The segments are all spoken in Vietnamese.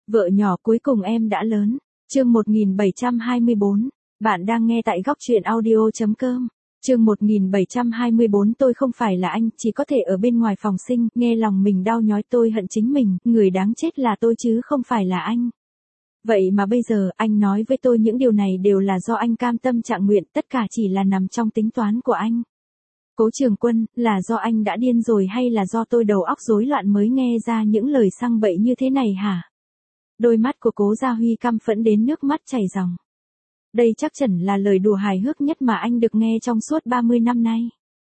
Vợ nhỏ cuối cùng em đã lớn. Chương 1724. Bạn đang nghe tại góc truyện audio.com. Chương 1724. Tôi không phải là anh, chỉ có thể ở bên ngoài phòng sinh, nghe lòng mình đau nhói, tôi hận chính mình, người đáng chết là tôi chứ không phải là anh. Vậy mà bây giờ, anh nói với tôi những điều này đều là do anh cam tâm trạng nguyện, tất cả chỉ là nằm trong tính toán của anh. Cố Trường Quân, là do anh đã điên rồi hay là do tôi đầu óc rối loạn mới nghe ra những lời sang bậy như thế này hả? Đôi mắt của Cố Gia Huy căm phẫn đến nước mắt chảy ròng. Đây chắc chắn là lời đùa hài hước nhất mà anh được nghe trong suốt 30 năm nay.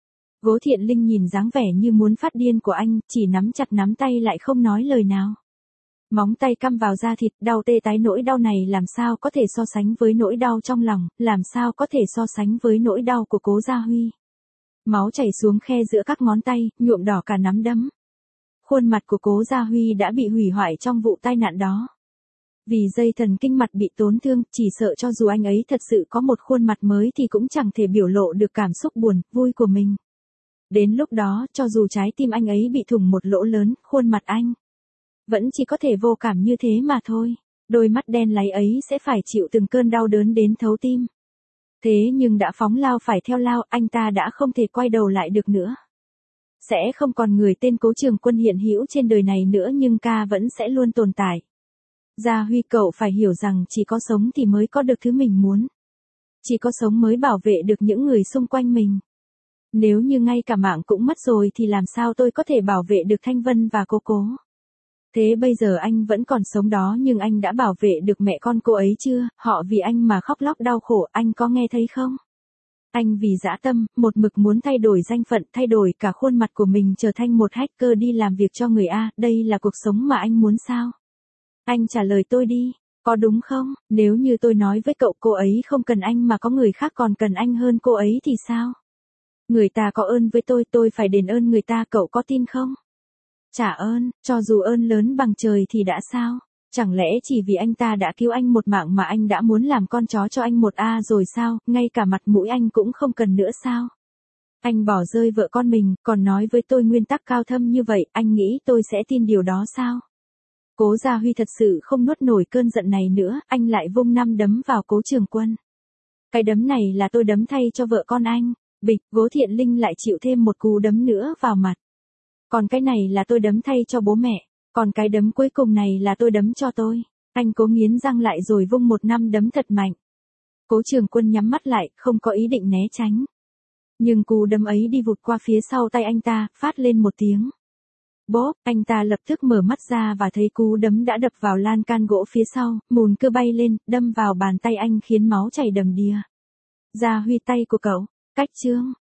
Cố Thiện Linh nhìn dáng vẻ như muốn phát điên của anh, chỉ nắm chặt nắm tay lại không nói lời nào. Móng tay căm vào da thịt, đau tê tái, nỗi đau này làm sao có thể so sánh với nỗi đau trong lòng, làm sao có thể so sánh với nỗi đau của Cố Gia Huy. Máu chảy xuống khe giữa các ngón tay, nhuộm đỏ cả nắm đấm. Khuôn mặt của Cố Gia Huy đã bị hủy hoại trong vụ tai nạn đó. Vì dây thần kinh mặt bị tổn thương, chỉ sợ cho dù anh ấy thật sự có một khuôn mặt mới thì cũng chẳng thể biểu lộ được cảm xúc buồn, vui của mình. Đến lúc đó, cho dù trái tim anh ấy bị thủng một lỗ lớn, khuôn mặt anh vẫn chỉ có thể vô cảm như thế mà thôi. Đôi mắt đen láy ấy sẽ phải chịu từng cơn đau đớn đến thấu tim. Thế nhưng đã phóng lao phải theo lao, anh ta đã không thể quay đầu lại được nữa. Sẽ không còn người tên Cố Trường Quân hiện hữu trên đời này nữa, nhưng ca vẫn sẽ luôn tồn tại. Gia Huy, cậu phải hiểu rằng chỉ có sống thì mới có được thứ mình muốn. Chỉ có sống mới bảo vệ được những người xung quanh mình. Nếu như ngay cả mạng cũng mất rồi thì làm sao tôi có thể bảo vệ được Thanh Vân và Cố. Thế bây giờ anh vẫn còn sống đó, nhưng anh đã bảo vệ được mẹ con cô ấy chưa? Họ vì anh mà khóc lóc đau khổ, anh có nghe thấy không? Anh vì dã tâm, một mực muốn thay đổi danh phận, thay đổi cả khuôn mặt của mình trở thành một hacker đi làm việc cho người A, đây là cuộc sống mà anh muốn sao? Anh trả lời tôi đi, có đúng không? Nếu như tôi nói với cậu cô ấy không cần anh mà có người khác còn cần anh hơn cô ấy thì sao? Người ta có ơn với tôi phải đền ơn người ta, cậu có tin không? Trả ơn, cho dù ơn lớn bằng trời thì đã sao? Chẳng lẽ chỉ vì anh ta đã cứu anh một mạng mà anh đã muốn làm con chó cho anh một A rồi sao? Ngay cả mặt mũi anh cũng không cần nữa sao? Anh bỏ rơi vợ con mình, còn nói với tôi nguyên tắc cao thâm như vậy, anh nghĩ tôi sẽ tin điều đó sao? Cố Gia Huy thật sự không nuốt nổi cơn giận này nữa, anh lại vung 5 đấm vào Cố Trường Quân. Cái đấm này là tôi đấm thay cho vợ con anh. Bịch, Cố Thiện Linh lại chịu thêm một cú đấm nữa vào mặt. Còn cái này là tôi đấm thay cho bố mẹ. Còn cái đấm cuối cùng này là tôi đấm cho tôi. Anh Cố nghiến răng lại rồi vung một 5 đấm thật mạnh. Cố Trường Quân nhắm mắt lại, không có ý định né tránh. Nhưng cú đấm ấy đi vụt qua phía sau tay anh ta, phát lên một tiếng. Bốp, anh ta lập tức mở mắt ra và thấy cú đấm đã đập vào lan can gỗ phía sau, mùn cưa bay lên, đâm vào bàn tay anh khiến máu chảy đầm đìa. Gia Huy, tay của cậu, cách chương.